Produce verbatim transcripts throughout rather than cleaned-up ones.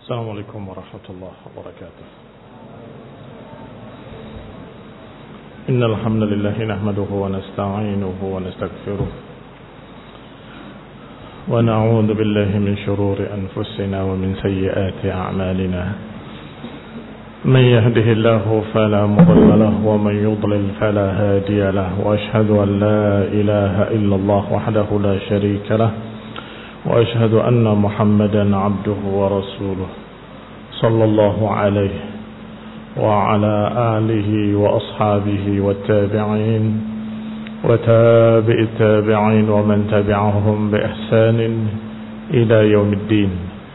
السلام عليكم ورحمة الله وبركاته. إن الحمد لله نحمده ونستعينه ونستغفره ونعوذ بالله من شرور أنفسنا ومن سيئات أعمالنا. من يهده الله فلا مضل له ومن يضلل فلا هادي له، وأشهد أن لا إله إلا الله وحده لا شريك له، وأشهد أن محمدا عبده ورسوله صلى الله عليه وعلى آله وأصحابه والتابعين وتابع التابعين ومن تبعهم بإحسان إلى يوم الدين.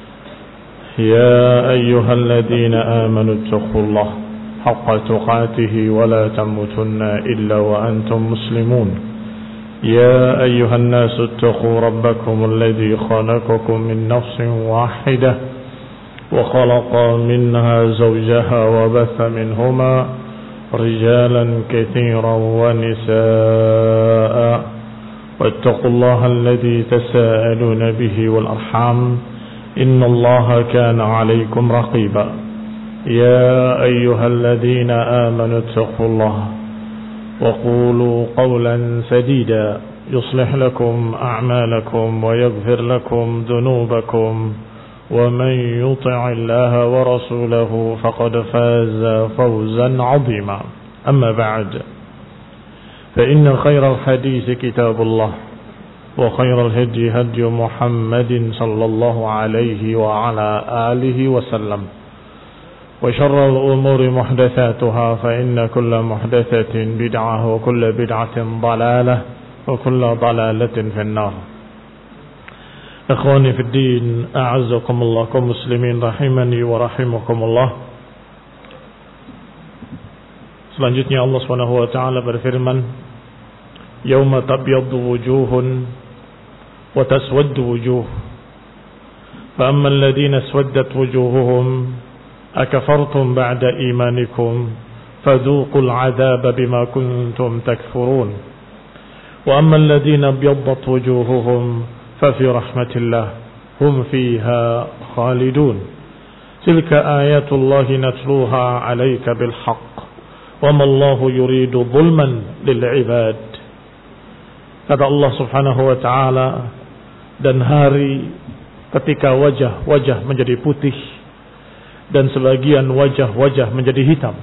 يا أيها الذين آمنوا اتقوا الله حق تقاته ولا تموتن إلا وأنتم مسلمون. يا أيها الناس اتقوا ربكم الذي خلقكم من نفس واحدة وخلق منها زوجها وبث منهما رجالا كثيرا ونساء، واتقوا الله الذي تساءلون به والأرحام إن الله كان عليكم رقيبا. يا أيها الذين آمنوا اتقوا الله وقولوا قولا سديدا يصلح لكم أعمالكم ويغفر لكم ذنوبكم، ومن يطع الله ورسوله فقد فاز فوزا عظيما. أما بعد، فإن خير الحديث كتاب الله، وخير الهدي هدي محمد صلى الله عليه وعلى آله وسلم، وشر الأمور محدثاتها، فإن كل محدثة بدعة وكل بدعة ضلالة وكل ضلالة في النار. Ikhwani fi din, a'azzakumullah, kaum muslimin rahimani wa rahimakumullah. Selanjutnya Allah Subhanahu wa taala berfirman, "Yauma tabyaddu wujuhun wa taswaddu wujuh. Fa ammal ladzina aswaddat wujuhuhum akafartum ba'da imanikum fadhuqul 'adzaba bima kuntum takfurun. Wa ammal ladzina abyaddat wujuhuhum ففي رحمة الله هم فيها خالدون. تلك آيات الله نتلوها عليك بالحق وما الله يريد ظلما للعباد." Kata Allah Subhanahu wa taala, dan hari ketika wajah-wajah menjadi putih dan sebagian wajah-wajah menjadi hitam.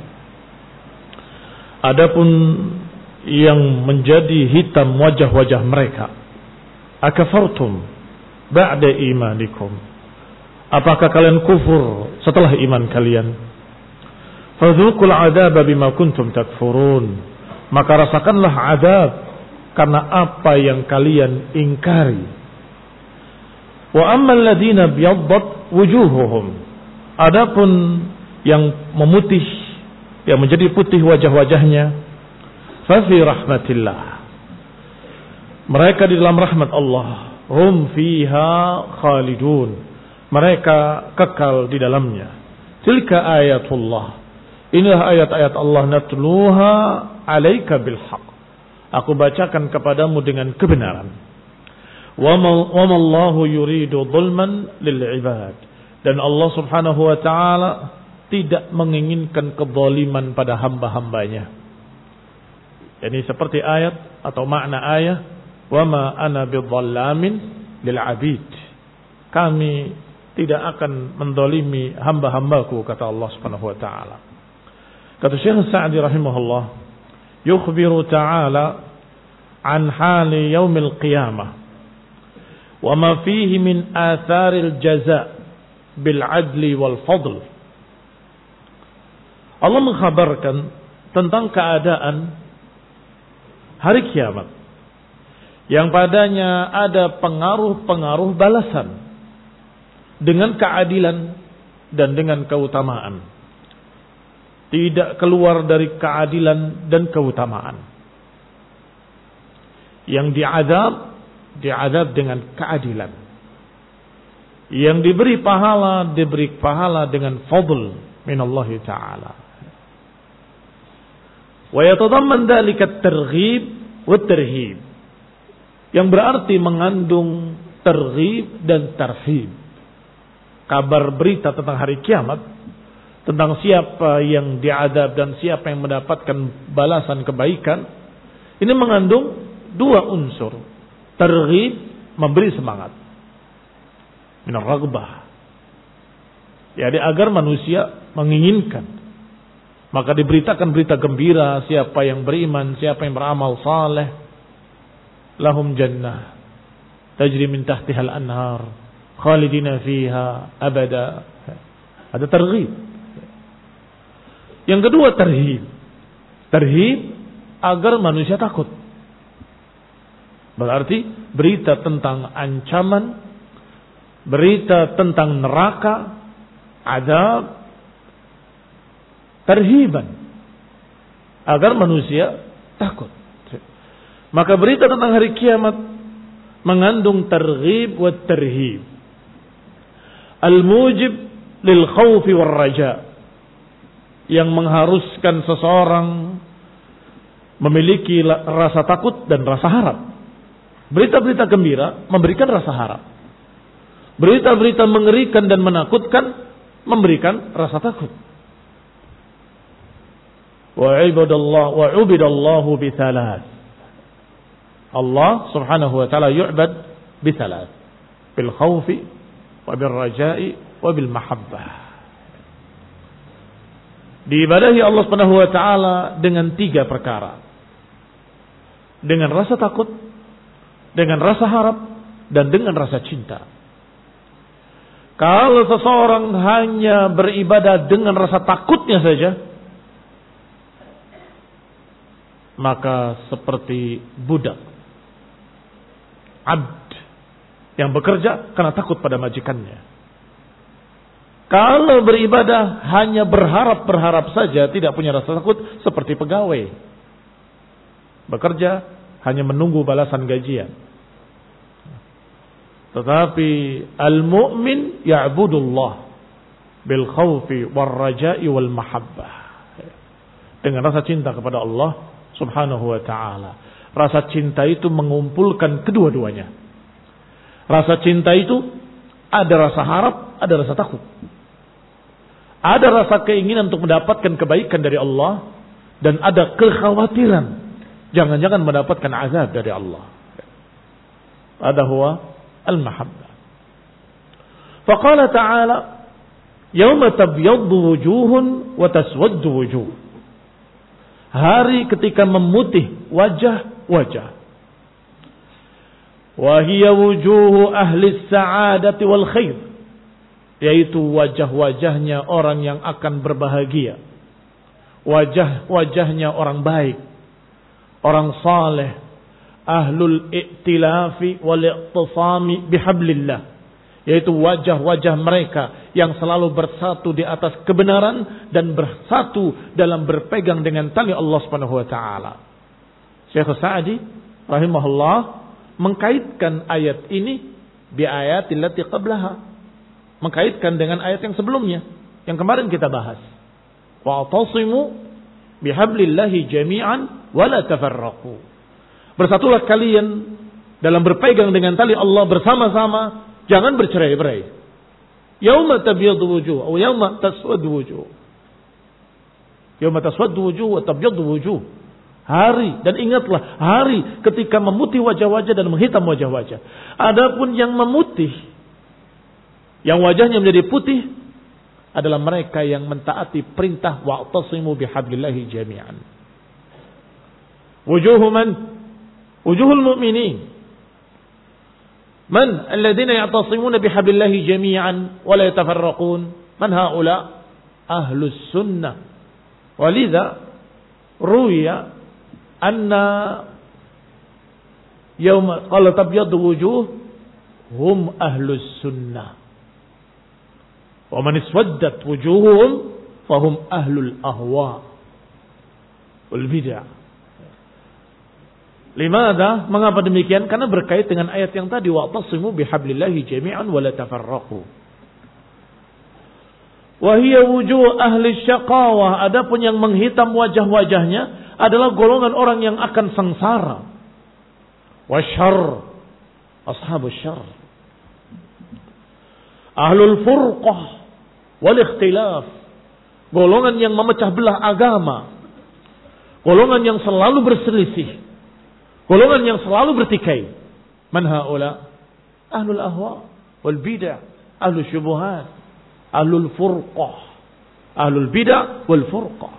Adapun yang menjadi hitam wajah-wajah mereka, akafartum ba'da imanikum, apakah kalian kufur setelah iman kalian? Fadzuqul 'adzaba bima kuntum takfurun, maka rasakanlah azab karena apa yang kalian ingkari. Wa ammal ladzina biyaddat wujuhuhum, adapun yang memutih, yang menjadi putih wajah-wajahnya, fa fi rahmatillah, mereka di dalam rahmat Allah, hum fiha khalidun, mereka kekal di dalamnya. Tilka ayatullah, inilah ayat-ayat Allah, natluha alaika bilhaq, aku bacakan kepadamu dengan kebenaran. Wa ma Allahu yuridu zulman lil ibad, dan Allah Subhanahu wa taala tidak menginginkan kezaliman pada hamba-hambanya. Ini seperti ayat atau makna ayat, wa ma ana bidzallamin lil abid, kami tidak akan mendolimi hamba-hambaku, kata Allah Subhanahu wa taala. Kata Syekh Sa'di rahimahullah, yukhbiru ta'ala an hali yaumil qiyamah wa ma fihi min atharil jaza' bil adli wal fadl. Allah mengkhabarkan tentang keadaan hari kiamat yang padanya ada pengaruh-pengaruh balasan dengan keadilan dan dengan keutamaan. Tidak keluar dari keadilan dan keutamaan. Yang diazab, diazab dengan keadilan. Yang diberi pahala, diberi pahala dengan fadl minallahi ta'ala. Wa yatadamman dhalika at-targhib wa at-tarhib, yang berarti mengandung targhib dan tarhib. kabar berita tentang hari kiamat, tentang siapa yang diadab dan siapa yang mendapatkan balasan kebaikan, ini mengandung dua unsur. Targhib, memberi semangat. Minar raghbah. Jadi agar manusia menginginkan. Maka diberitakan berita gembira, siapa yang beriman, siapa yang beramal saleh, lahum jannah tajri min tahtihal anhar khalidina fiha abada. Ada targhib. Yang kedua tarhib. Tarhib agar manusia takut. Berarti berita tentang ancaman, berita tentang neraka, azab, tarhiban agar manusia takut. Maka berita tentang hari kiamat mengandung targhib wa tarhib. Al-mujib lil khawfi wal raja, yang mengharuskan seseorang memiliki rasa takut dan rasa harap. Berita-berita gembira memberikan rasa harap. Berita-berita mengerikan dan menakutkan memberikan rasa takut. Wa ibadallah wa ubidallahu bi thalath. Allah subhanahu wa ta'ala yu'bad bi thalath. Bil khawfi wa bil raja'i wa bil mahabbah. Diibadahi Allah subhanahu wa ta'ala dengan tiga perkara. Dengan rasa takut, dengan rasa harap, dan dengan rasa cinta. Kalau seseorang hanya beribadah dengan rasa takutnya saja, maka seperti budak, abd, yang bekerja karena takut pada majikannya. Kalau beribadah hanya berharap-berharap saja, tidak punya rasa takut, seperti pegawai. Bekerja hanya menunggu balasan gajian. Tetapi al-mu'min ya'budullah bil khawfi wal raja'i wal mahabbah. Dengan rasa cinta kepada Allah subhanahu wa ta'ala. Rasa cinta itu mengumpulkan kedua-duanya. Rasa cinta itu ada rasa harap, ada rasa takut. Ada rasa keinginan untuk mendapatkan kebaikan dari Allah, dan ada kekhawatiran jangan-jangan mendapatkan azab dari Allah. Ada huwa al-mahabbah. Faqala ta'ala, "Yauma tabyaddu wujuhun wa taswaddu wujuh." Hari ketika memutih wajah-wajah. Wa hiya wujuhu ahli as-sa'adati wal khair. Yaitu wajah-wajahnya orang yang akan berbahagia. Wajah-wajahnya orang baik, orang saleh, ahlul i'tilafi wal i'tisami bihablillah. Yaitu wajah-wajah mereka yang selalu bersatu di atas kebenaran dan bersatu dalam berpegang dengan tali Allah Subhanahu wa taala. Syekh Sa'di rahimahullah mengkaitkan ayat ini bi ayatil lati qablaha. Mengkaitkan dengan ayat yang sebelumnya, yang kemarin kita bahas. Wa'tasimu bihablillahi jami'an wa la tafarraqu. Bersatulah kalian dalam berpegang dengan tali Allah bersama-sama, jangan bercerai-berai. Yauma tabyaddu wujuh atau yauma taswaddu wujuh. Yauma taswaddu wujuh wa tabyaddu wujuh. Hari, dan ingatlah hari ketika memutih wajah-wajah dan menghitam wajah-wajah. Adapun yang memutih, yang wajahnya menjadi putih, adalah mereka yang mentaati perintah wa'tasimu bihablillahi jami'an. Wujuhu man? Wujuhul mu'minin. Man alladhina ya'tasimuna bihablillahi jami'an wa la yatafarraqun? Man haula? Ahlus sunnah. Walidha ruya anna yawma qala tabyaddu wujuh hum ahlus sunnah. Wa man iswaddat wujuhum fahum ahlul ahwa wal bid'ah. Limadha? Mengapa demikian? Karena berkait dengan ayat yang tadi, wa'tasimu bihablillahi jami'an wa la tafarraqu. Wa hiya wujuh ahli syaqawah. Adapun yang menghitam wajah-wajahnya adalah golongan orang yang akan sengsara. Wa syarr, ashabus syarr. Ahlul furqah wal ikhtilaf. Golongan yang memecah belah agama. Golongan yang selalu berselisih. Golongan yang selalu bertikai. Man haula? Ahlul ahwa wal bid'ah, ahlul syubuhat, ahlul furqah, ahlul bid'ah wal furqah.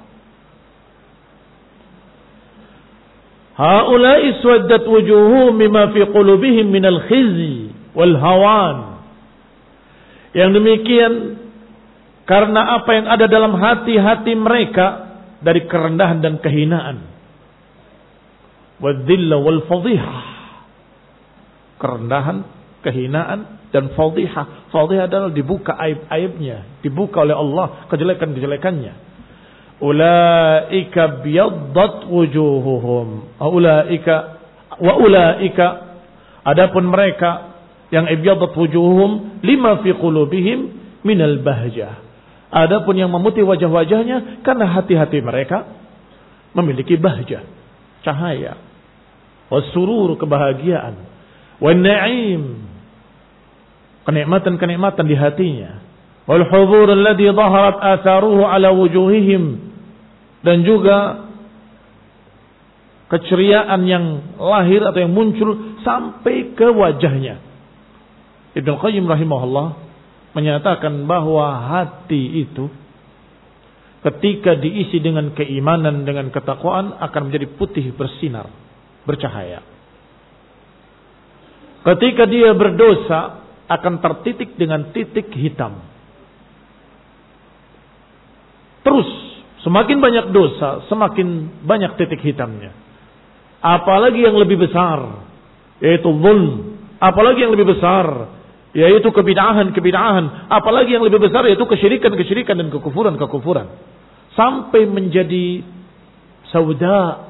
Haula'i swaddat wujuhum mimma fi qulubihim minal khizi wal hawan. Yang demikian karena apa yang ada dalam hati-hati mereka dari kerendahan dan kehinaan. Wadzilla wal fadhihah. Kerendahan, kehinaan dan fadhihah. Fadhihah adalah dibuka aib-aibnya, dibuka oleh Allah kejelekan-kejelekannya. Ulaika biyaddat wujuhuhum. Ulaika wa ulaika, adapun mereka yang ibyadat wujuhum lima fi qulubihim minal bahjah. Adapun yang memutih wajah-wajahnya karena hati-hati mereka memiliki bahjah, cahaya, wasurur, kebahagiaan, wan na'im, kenikmatan-kenikmatan di hatinya, wal hudhur alladhi dhaharat atharuhu ala wujuhihim, dan juga keceriaan yang lahir atau yang muncul sampai ke wajahnya. Ibnu Qayyim rahimahullah menyatakan bahwa hati itu ketika diisi dengan keimanan, dengan ketakwaan akan menjadi putih bersinar, bercahaya. Ketika dia berdosa akan tertitik dengan titik hitam. Terus semakin banyak dosa, semakin banyak titik hitamnya. Apalagi yang lebih besar, yaitu zulm. Apalagi yang lebih besar, yaitu kebid'ahan-kebid'ahan. Apalagi yang lebih besar, yaitu kesyirikan-kesyirikan dan kekufuran-kekufuran. Sampai menjadi sauda,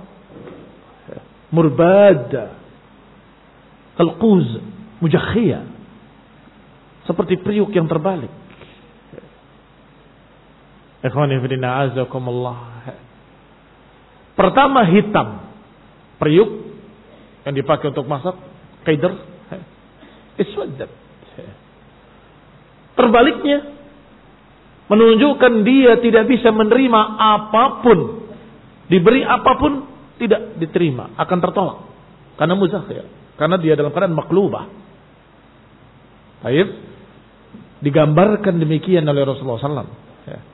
murbada, kalquz, mujakhiyah. Seperti periuk yang terbalik. Ikhwani fillah azakumullah. Pertama hitam, periuk yang dipakai untuk masak, qaider, iswaddat. Terbaliknya menunjukkan dia tidak bisa menerima apapun, diberi apapun tidak diterima, akan tertolak karena muzakhir, karena dia dalam keadaan maklubah. Baik, digambarkan demikian oleh Rasulullah sallallahu alaihi wasallam.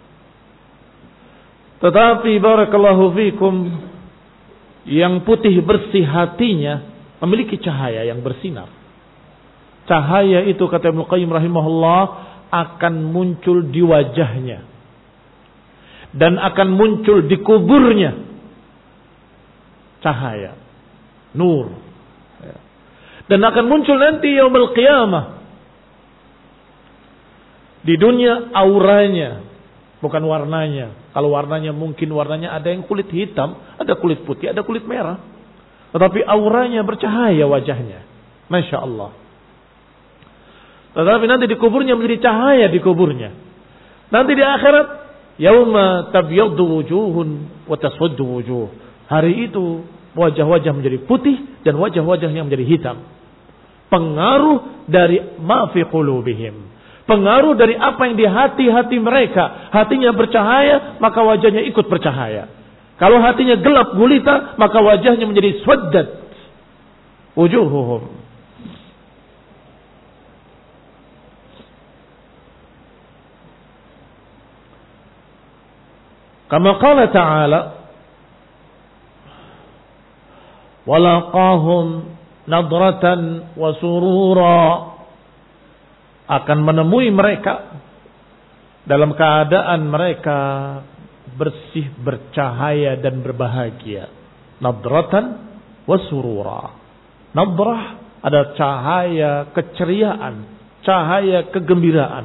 Tetapi barakallahu fikum, yang putih bersih hatinya memiliki cahaya yang bersinar. Cahaya itu kata Ibnu Qayyim rahimahullah akan muncul di wajahnya dan akan muncul di kuburnya. Cahaya, nur, dan akan muncul nanti yaumul qiyamah. Di dunia auranya, bukan warnanya. Kalau warnanya mungkin warnanya ada yang kulit hitam, ada kulit putih, ada kulit merah. Tetapi auranya bercahaya wajahnya. Masya Allah. Tetapi nanti di kuburnya menjadi cahaya di kuburnya. Nanti di akhirat, yauma tabyaddu wujuhun wa taswaddu wujuh. Hari itu wajah-wajah menjadi putih dan wajah-wajah yang menjadi hitam. Pengaruh dari ma fi qulubihim. Pengaruh dari apa yang di hati-hati mereka. Hatinya bercahaya, maka wajahnya ikut bercahaya. Kalau hatinya gelap gulita, maka wajahnya menjadi swaddat wujuhuhum. Kama qala ta'ala, walaqahum nadratan wa surura, akan menemui mereka dalam keadaan mereka bersih, bercahaya dan berbahagia. Nadratan wa surura. Nadrah ada cahaya keceriaan, cahaya kegembiraan.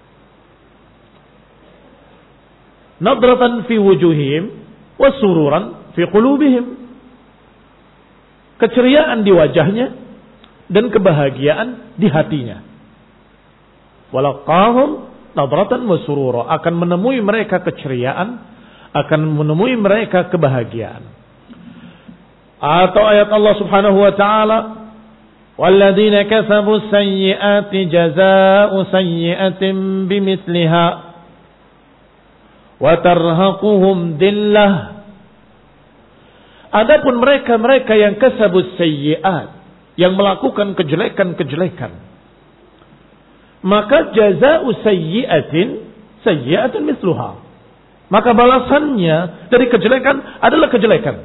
Nadratan fi wujuhihim wa sururan fi qulubihim. Keceriaan di wajahnya dan kebahagiaan di hatinya. Walaqahum nadratan wa surura, akan menemui mereka keceriaan, akan menemui mereka kebahagiaan. Atau ayat Allah Subhanahu wa taala, Walladzina kasabu sayyi'ati jazaa'u sayyi'atin bimithliha wa tarhaquhum dillah. Adapun mereka-mereka yang kasabus sayyi'at, yang melakukan kejelekan-kejelekan, maka jazaa'u sayyi'atin sayyi'atun mithluha. Maka balasannya dari kejelekan adalah kejelekan.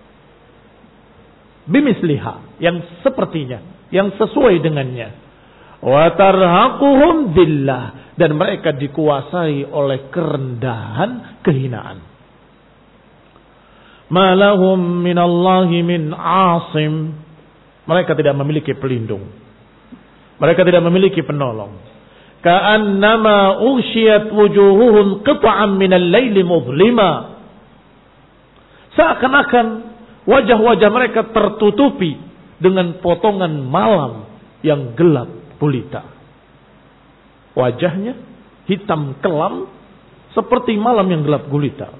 Bimisliha, yang sepertinya, yang sesuai dengannya. Wa tarhaquhum dillah, dan mereka dikuasai oleh kerendahan, kehinaan. Ma lahum minallahi min asim. Mereka tidak memiliki pelindung. Mereka tidak memiliki penolong. Ka'annama ughsyiyat wujuhuhum qit'an minal laili mudhlima. Seakan-akan wajah-wajah mereka tertutupi dengan potongan malam yang gelap gulita. Wajahnya hitam kelam seperti malam yang gelap gulita.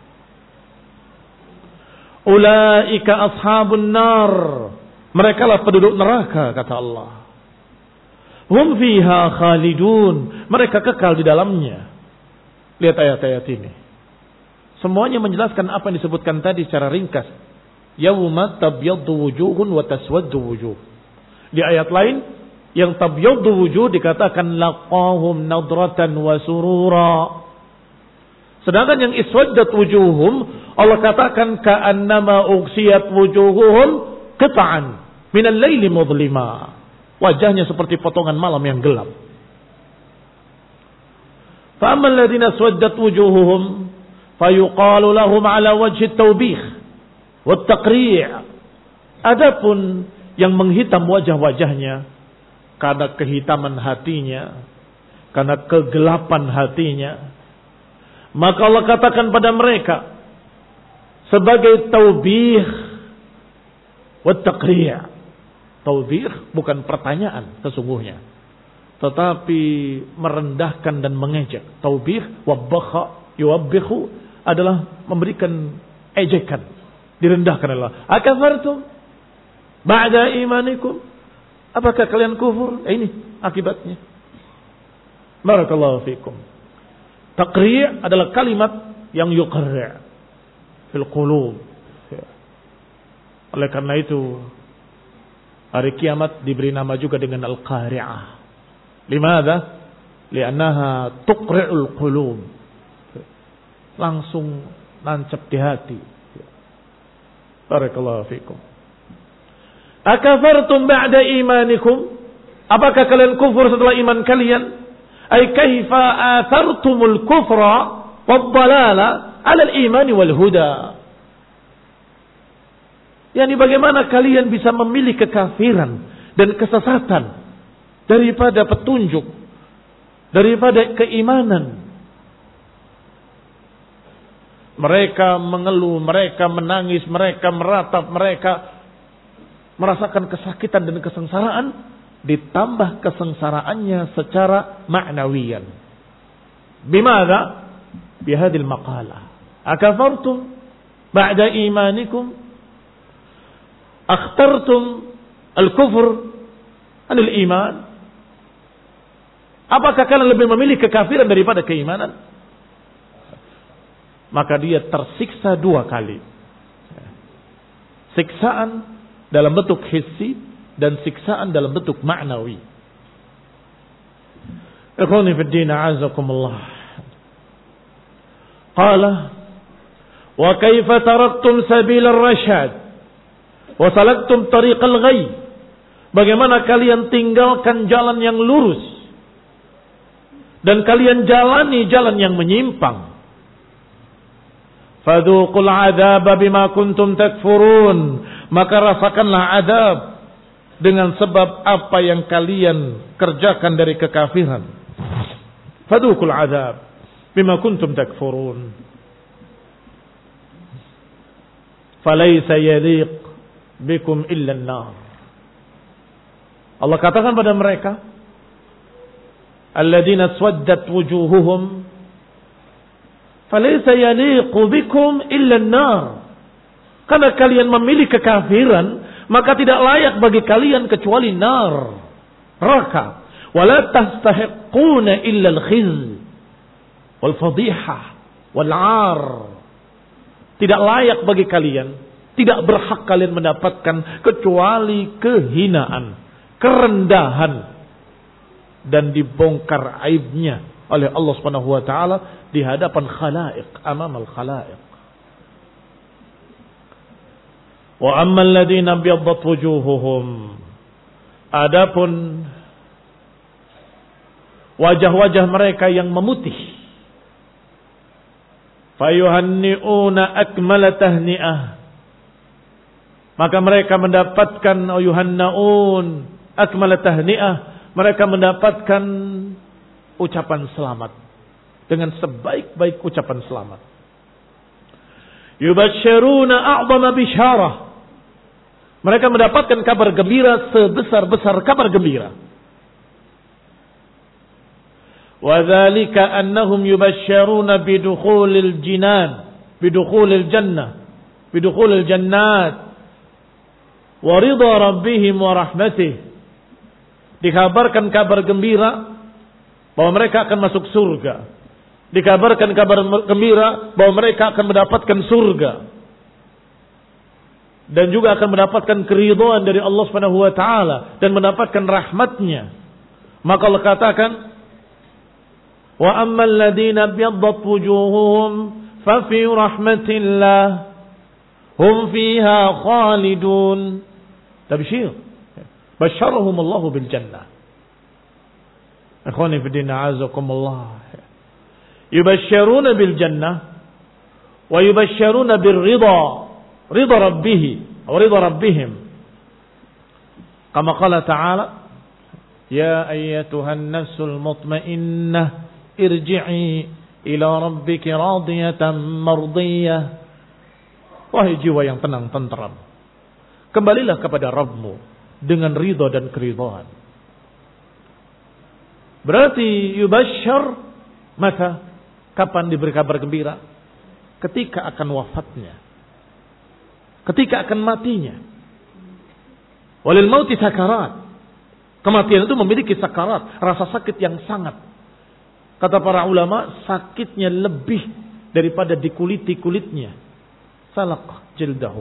Ulaika ashabun nar. Merekalah penduduk neraka, kata Allah. Hum fiha khalidun. Mereka kekal di dalamnya. Lihat ayat-ayat ini. Semuanya menjelaskan apa yang disebutkan tadi secara ringkas. Yawma tabyaddu wujuhun wa taswaddu wujuh. Di ayat lain yang tabyaddu wujuh dikatakan laqahum nadratan wa surura. Sedangkan yang iswaddat wujuhum Allah katakan ka'annama ughsiyat wujuhuhum qit'an minal laili mudhlima. Wajahnya seperti potongan malam yang gelap. Fa ammal ladzina swaddat wujuhuhum fayuqalu lahum ala wajhi at-tawbih wa at-taqri'. Adapun yang menghitam wajah-wajahnya karena kehitaman hatinya, karena kegelapan hatinya, maka Allah katakan pada mereka sebagai taubih wa taqri'. Taubih bukan pertanyaan sesungguhnya, tetapi merendahkan dan mengejek. Taubih wabakha yuwabbihu adalah memberikan ejekan, direndahkan Allah. Akafartum ba'da imanikum? Apakah kalian kufur? Eh, ini akibatnya. Barakallahu fikum. Taqri' adalah kalimat yang yuqarri' fil qulub. Oleh karena itu hari kiamat diberi nama juga dengan Al-Qari'ah. Limadha? Li'annaha tuqri'ul qulub. Langsung nancap di hati. Barakallahu fikum. Akafartum ba'da imanikum? Apakah kalian kufur setelah iman kalian? Ay kaifa athartumul kufra wad-dhalala 'ala al-iman wal huda? Yani bagaimana kalian bisa memilih kekafiran dan kesesatan daripada petunjuk, daripada keimanan? Mereka mengeluh, mereka menangis, mereka meratap, mereka merasakan kesakitan dan kesengsaraan, ditambah kesengsaraannya secara ma'nawiyan. Bimada? Bihadil maqalah. Akafartum ba'da imanikum? Akhtartum al-kufur anil iman? Apakah kalian lebih memilih kekafiran daripada keimanan? Maka dia tersiksa dua kali. Siksaan dalam bentuk hissi dan siksaan dalam bentuk ma'nawi. Ikhwani fid din, a'azakumullah. Qala wa kaifa taraktum sabil ar-rasyad wa salaktum tariqal ghayy? Bagaimana kalian tinggalkan jalan yang lurus dan kalian jalani jalan yang menyimpang? Fadhuqul 'adzaba bima kuntum takfurun. Maka rasakanlah adab dengan sebab apa yang kalian kerjakan dari kekafiran. Fadhuqul 'adzab bima kuntum takfurun. Falaysa yaliq bikum illa an-nar. Allah katakan pada mereka, alladzina swaddat wujuhuhum falaysa yaliqu bikum illa an-nar. Karena kalian memilih kekafiran, maka tidak layak bagi kalian kecuali nar, neraka. Wala tastahiquna illa al-khizy wal fadihah wal 'ar. Tidak layak bagi kalian, tidak berhak kalian mendapatkan kecuali kehinaan, kerendahan, dan dibongkar aibnya oleh Allah Subhanahu wa taala di hadapan khalaik, amamal khalaik. Wa ammal ladzina biyaddat wujuhuhum, adapun wajah-wajah mereka yang memutih, fayuhanni'una akmala tahni'ah, maka mereka mendapatkan yuhannaun akmala tahni'ah, mereka mendapatkan ucapan selamat dengan sebaik-baik ucapan selamat. Yubasyiruna a'zama bisyarah, mereka mendapatkan kabar gembira sebesar-besar kabar gembira. Wa dzalika annahum yubasyiruna bidukhulil jinan, bidukhulil jannah, bidukhulil jannat wa ridha rabbihim wa rahmatih. Dikabarkan kabar gembira bahwa mereka akan masuk surga. Dikabarkan kabar gembira bahwa mereka akan mendapatkan surga. Dan juga akan mendapatkan keridhaan dari Allah Subhanahu wa taala dan mendapatkan rahmatnya. Maka Allah katakan, wa ammal ladzina biyaddat wujuhuhum fa fi rahmatillah hum fiha khalidun. Tabsyir. Basyarahum Allah bil jannah. Ikhwani fi din, a'azakumullah. Yubasyiruna bil jannah wa yubasyiruna bir ridha, ridha rabbih wa ridha rabbihim. Kama qala ta'ala, ya ayyatuhan nafsul mutmainnah irji'i ila rabbiki radiyatan mardiyah. Wahai jiwa yang tenang tenteram, kembalilah kepada Rabbmu dengan ridha dan keridhaan. Berarti yubasyir maka kapan diberi kabar gembira? Ketika akan wafatnya, ketika akan matinya. Walil mauti sakarat, kematian itu memiliki sakarat, rasa sakit yang sangat. Kata para ulama, sakitnya lebih daripada dikuliti kulitnya. Salaq jildahu.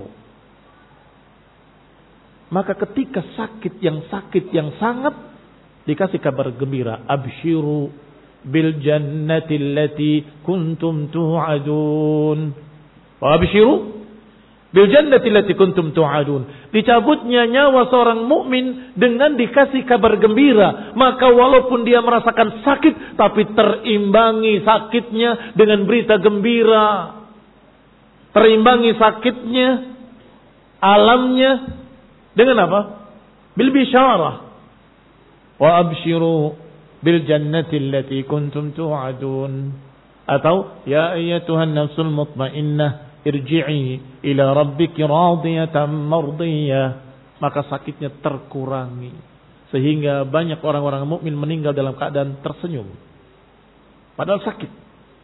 Maka ketika sakit yang sakit yang sangat, dikasih kabar gembira, absyiru bil jannati allati kuntum tu'adun. Wa absyiru bil jannati allati kuntum tu'adun. Dicabutnya nyawa seorang mukmin dengan dikasih kabar gembira, maka walaupun dia merasakan sakit tapi terimbangi sakitnya dengan berita gembira. Terimbangi sakitnya, alamnya dengan apa? Bil bisyarah. Wa absyiru bil jannati allati kuntum tu'adun. Atau ya ayyatuhan nafsul mutmainnah irji'i ila rabbiki radiyatan mardiyah. Maka sakitnya terkurangi sehingga banyak orang-orang mukmin meninggal dalam keadaan tersenyum padahal sakit.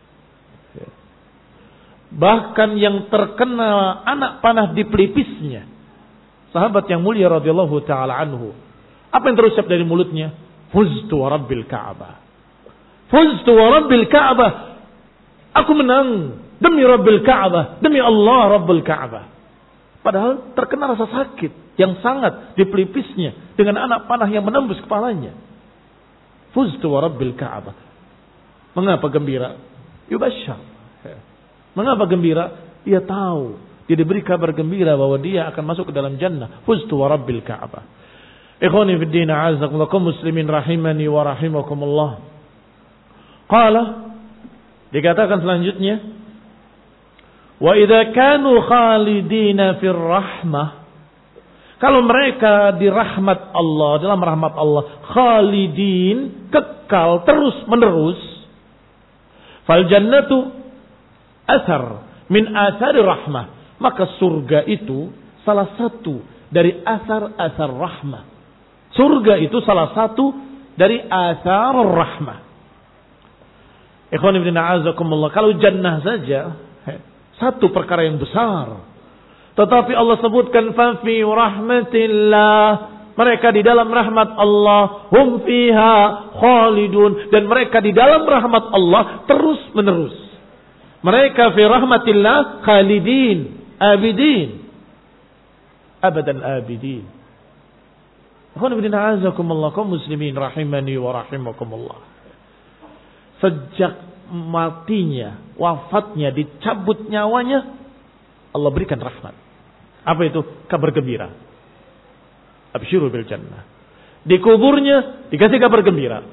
Bahkan yang terkena anak panah di pelipisnya, sahabat yang mulia radhiyallahu taala anhu, apa yang terucap dari mulutnya? Fuztu wa rabbil Ka'bah. Fuztu wa rabbil Ka'bah. Aku menang demi Rabbil Ka'bah, demi Allah Rabbul Ka'bah. Padahal terkena rasa sakit yang sangat di pelipisnya dengan anak panah yang menembus kepalanya. Fuztu wa rabbil Ka'bah. Mengapa gembira? Yubasyar. Mengapa gembira? Dia tahu, dia diberi kabar gembira bahwa dia akan masuk ke dalam jannah. Fuztu wa rabbil Ka'bah. Ikhwani fid din, a'azakumullah, muslimin rahimani wa rahimakumullah. Qala, dikatakan selanjutnya, wa idza kanu khalidina fir rahmah, kalau mereka di rahmat Allah, dalam rahmat Allah, khalidin, kekal terus menerus, fal jannatu asar min asari rahmah, maka surga itu salah satu dari asar-asar rahmah. Surga itu salah satu dari asar rahmah. Ikhwan ibn a'azakumullah, kalau jannah saja satu perkara yang besar, Tetapi Allah sebutkan fa fi rahmatillah, mereka di dalam rahmat Allah, hum fiha khalidun, dan mereka di dalam rahmat Allah terus menerus. Mereka fi rahmatillah khalidin, abidin, abadan abidin. Akhwan ibn a'azakumullah, kaum muslimin rahimani wa rahimakumullah. Sejak matinya, wafatnya, dicabut nyawanya, Allah berikan rahmat. Apa itu? Kabar gembira. Absyiru bil jannah. Di kuburnya dikasih kabar gembira.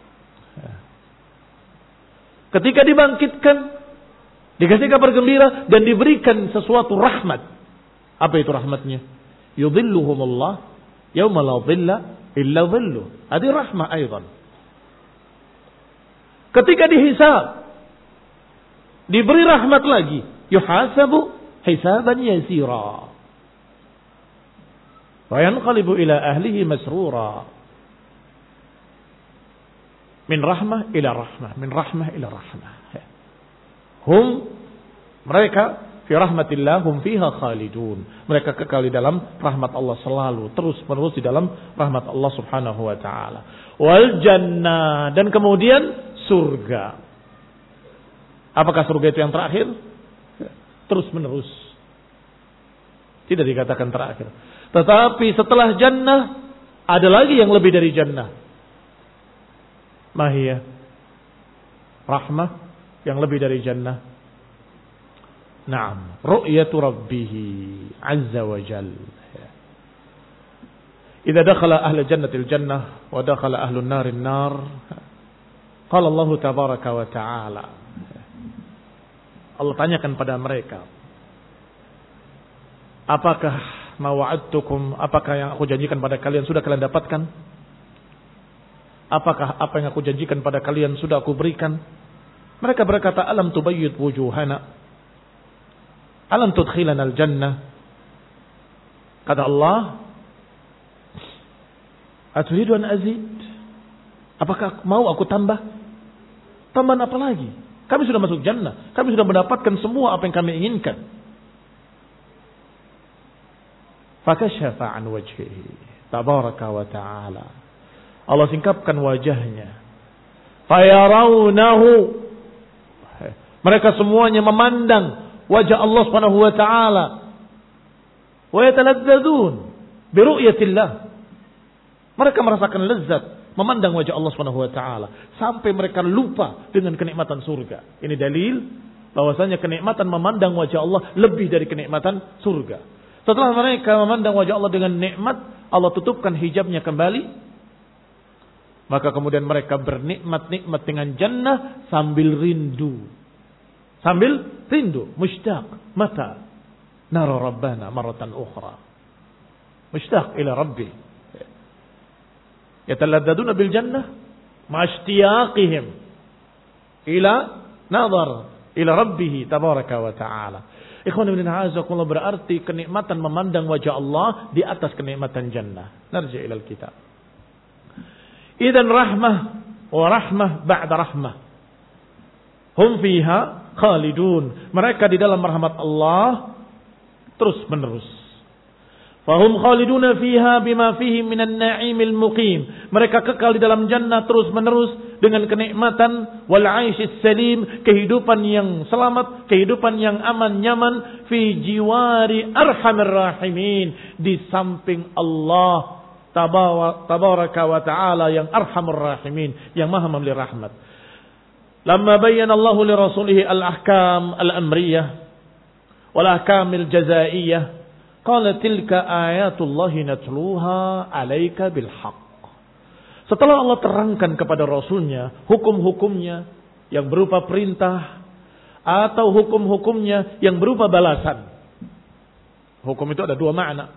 Ketika dibangkitkan dikasih kabar gembira dan diberikan sesuatu rahmat. Apa itu rahmatnya? Yudhilluhumullah yauma la dhilla illa dhilluh. Hadi rahmah aidan. Ketika dihisab diberi rahmat lagi, yuhasabu hisaban yasira. Wa yanqalibu ila ahlihi masrura. Min rahmah ila rahmah, min rahmah ila rahmah. Hum, mereka fi rahmatillah, hum fiha khalidun. Mereka kekal di dalam rahmat Allah selalu, terus menerus di dalam rahmat Allah subhanahu wa ta'ala. Wal jannah, dan kemudian surga. Apakah surga itu yang terakhir? Terus menerus. Tidak dikatakan terakhir. Tetapi setelah jannah, ada lagi yang lebih dari jannah. Mahiyah. Rahmah yang lebih dari jannah. Naam. Ru'yatu rabbihi azza wa jal. Idza dakhala ahlu jannatil jannah wa dakhala ahlu narin nar. Qala Allah tabaraka wa ta'ala. Allah tanyakan pada mereka, apakah ma wa'adtukum, apakah yang aku janjikan pada kalian sudah kalian dapatkan? Apakah apa yang aku janjikan pada kalian sudah aku berikan? Mereka berkata, alam tubayyid wujuhana, alam tudkhilana al-jannah. Kata Allah, aturidu an azid? Apakah mau aku tambah? Tambahan apa lagi? Kami sudah masuk jannah. Kami sudah mendapatkan semua apa yang kami inginkan. Fakashafa an wajhihi tabaraka wa ta'ala. Allah singkapkan wajahnya. Fayarawnahu. Mereka semuanya memandang wajah Allah subhanahu wa ta'ala. Wa yataladzadzun bi ru'yatillah. Mereka merasakan lezat memandang wajah Allah subhanahu wa ta'ala. Sampai mereka lupa dengan kenikmatan surga. Ini dalil bahwasanya kenikmatan memandang wajah Allah lebih dari kenikmatan surga. Setelah mereka memandang wajah Allah dengan nikmat, Allah tutupkan hijabnya kembali. Maka kemudian mereka bernikmat-nikmat dengan jannah sambil rindu. Sambil rindu. Mushtaq. Mata nara rabbana maratan ukhra. Mushtaq ila rabbi. Yataladdaduna bil jannah ma'ashtiyaqihim ila nazar ila rabbih tabaraka wa ta'ala. Ikhwan ibn a'azakumullah, berarti kenikmatan memandang wajah Allah di atas kenikmatan jannah. Narji ilal kitab. Idzan rahmah wa rahmah ba'da rahmah. Hum fiha khalidun. Mereka di dalam rahmat Allah terus menerus. Fahum khaliduna fiha bima fihi minan na'imil muqim. Mereka kekal di dalam jannah terus menerus dengan kenikmatan wal 'aisyis salim, kehidupan yang selamat, kehidupan yang aman nyaman fi jiwari arhamir rahimin, di samping Allah tabaraka wa ta'ala yang arhamur rahimin, yang maha memberi rahmat. Lamma bayyana Allah li rasulih al-ahkam al-amriyah wal ahkamil jazaiyah, qala tilka ayatullahi natluha alaika bil haqq. Setelah Allah terangkan kepada Rasulnya hukum-hukumnya yang berupa perintah atau hukum-hukumnya yang berupa balasan. Hukum itu ada dua makna.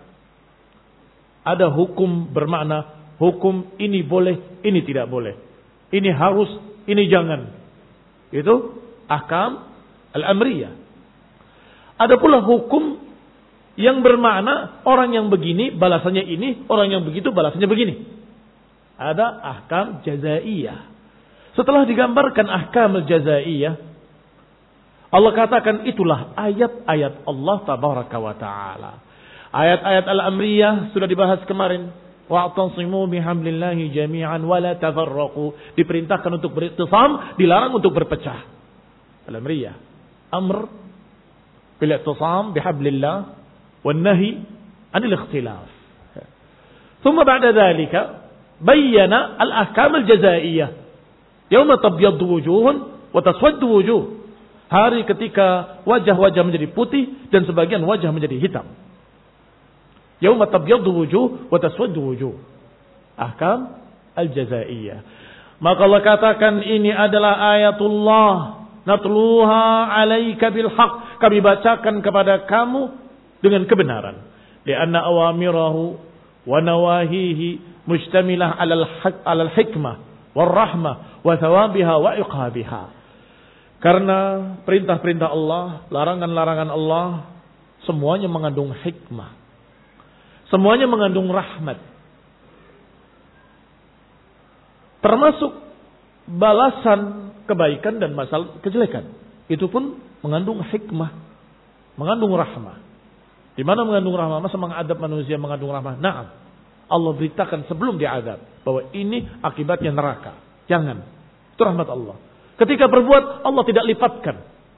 Ada hukum bermakna hukum ini boleh, ini tidak boleh. Ini harus, ini jangan. Itu ahkam al-amriyah. Ada pula hukum yang bermakna orang yang begini balasannya ini, orang yang begitu balasannya begini. Ada ahkam jazaiyah. Setelah digambarkan ahkam jazaiyah, Allah katakan itulah ayat-ayat Allah tabaraka wa ta'ala. Ayat-ayat al-amriyah sudah dibahas kemarin. Wa'tasimu bihablillahi jami'an wa la tafarraqu. Diperintahkan untuk beriktisam, dilarang untuk berpecah. Al-amriyah. Amr bil i'tisam bihablillah wan nahi anil ikhtilaf. Thumma ba'da dhalika bayyana al-ahkam al-jazaiyah. Yawma tabyaddu wujuhun wa taswaddu wujuh. Hari ketika wajah-wajah menjadi putih dan sebagian wajah menjadi hitam. Yauma tabyaddu wujuh wa taswaddu wujuh. Ahkam al-jazaiyah. Maka Allah katakan ini adalah ayatullah natluha 'alaika bil haqq. Kami bacakan kepada kamu dengan kebenaran. Lianna awamirahu wa nawahihi mustamilah 'alal haqq 'alal hikmah war rahmah wa thawabiha wa iqabiha. Karena perintah-perintah Allah, larangan-larangan Allah, semuanya mengandung hikmah. Semuanya mengandung rahmat. Termasuk balasan kebaikan dan masalah kejelekan. Itu pun mengandung hikmah. Mengandung rahmah. Di mana mengandung rahmah? Masa mengadab manusia mengandung rahmah? Naam. Allah beritakan sebelum diadab. Bahwa ini akibatnya neraka. Jangan. Itu rahmat Allah. Ketika berbuat, Allah tidak lipatkan.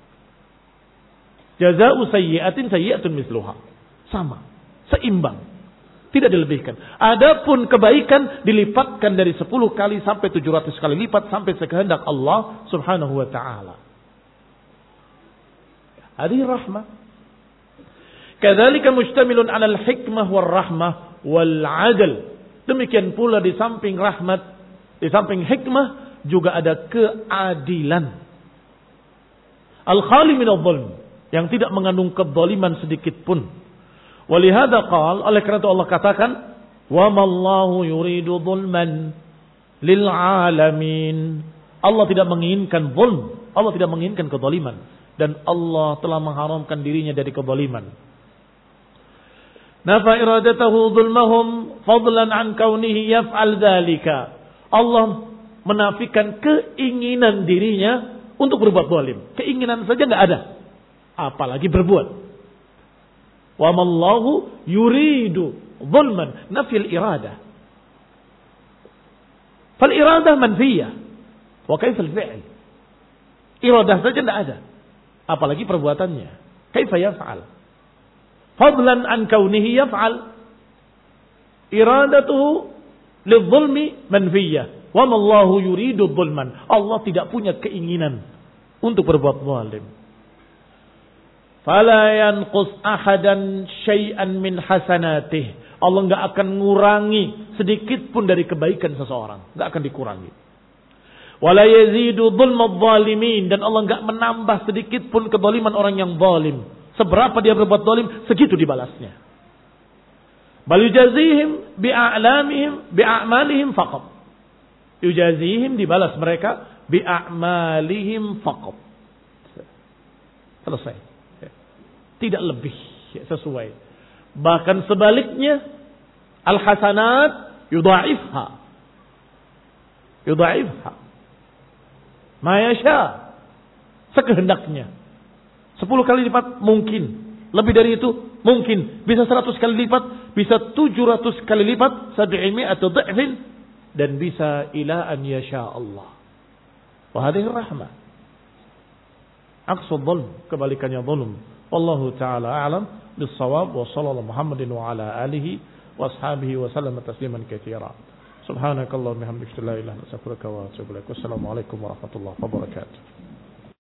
Jaza'u sayyi'atin sayyi'atun misluha. Sama. Seimbang. Tidak dilebihkan. Adapun kebaikan dilipatkan dari sepuluh kali sampai tujuh ratus kali lipat sampai sekehendak Allah subhanahu wa ta'ala. Hadhihi rahmah. Kadzalika mustamilun 'alal hikmah war rahmah wal 'adl. Demikian pula di samping rahmat, di samping hikmah juga ada keadilan. Al-khali minadh-dhulm, yang tidak mengandung kezaliman sedikit pun. Walihada qala, oleh karena itu Allah katakan, wa mallahu yuridu dhulman lil alamin. Allah tidak menginginkan zulm, Allah tidak menginginkan kezaliman, dan Allah telah mengharamkan dirinya dari kezaliman. Nafa iradatahu dhulmahum fadlan an kaunihi yaf'al dzalika. Allah menafikan keinginan dirinya untuk berbuat zalim. Keinginan saja enggak ada, apalagi berbuat. Wa mallahu yuridu zulman, nafil iradah. Fal iradah manfiyah. Wa kaifal fi'l? Iradah saja enggak ada, apalagi perbuatannya. Kaifa yaf'al? Fadlan an kaunihi yaf'al. Iradatuhu lidzulmi manfiyah. Wa mallahu yuridu zulman. Allah tidak punya keinginan untuk berbuat zalim. Fala yanqus ahadan syai'an min hasanatih. Allah enggak akan ngurangi sedikit pun dari kebaikan seseorang, enggak akan dikurangi. Wala yazidu dzulmadz zalimin, dan Allah enggak menambah sedikit pun kezaliman orang yang zalim. Seberapa dia berbuat zalim, segitu dibalasnya. Bal yujazihim bi'a'lamihim bi'a'malihim faqat. Yujazihim, dibalas mereka bi'a'malihim faqat. Selesai. Tidak lebih, sesuai. Bahkan sebaliknya, al-hasanat yudha'ifha. Yudha'ifha. Ma yasha. Sekehendaknya. Sepuluh kali lipat mungkin. Lebih dari itu mungkin. Bisa seratus kali lipat. Bisa tujuh ratus kali lipat. Sabi'imi atau dha'fin. Dan bisa ila an yasha Allah. Wa hadhihi rahmah. Aqsa dhulm, kebalikannya dhulm. Wallahu ta'ala a'lam bis-shawab. Wa sallallahu Muhammadin wa ala alihi wa ashabihi wa sallam tasliman katsira. Subhanakallahumma wa bihamdika la ilaha illa anta astaghfiruka wa atubu ilaik. Wassalamu alaikum warahmatullahi wabarakatuh.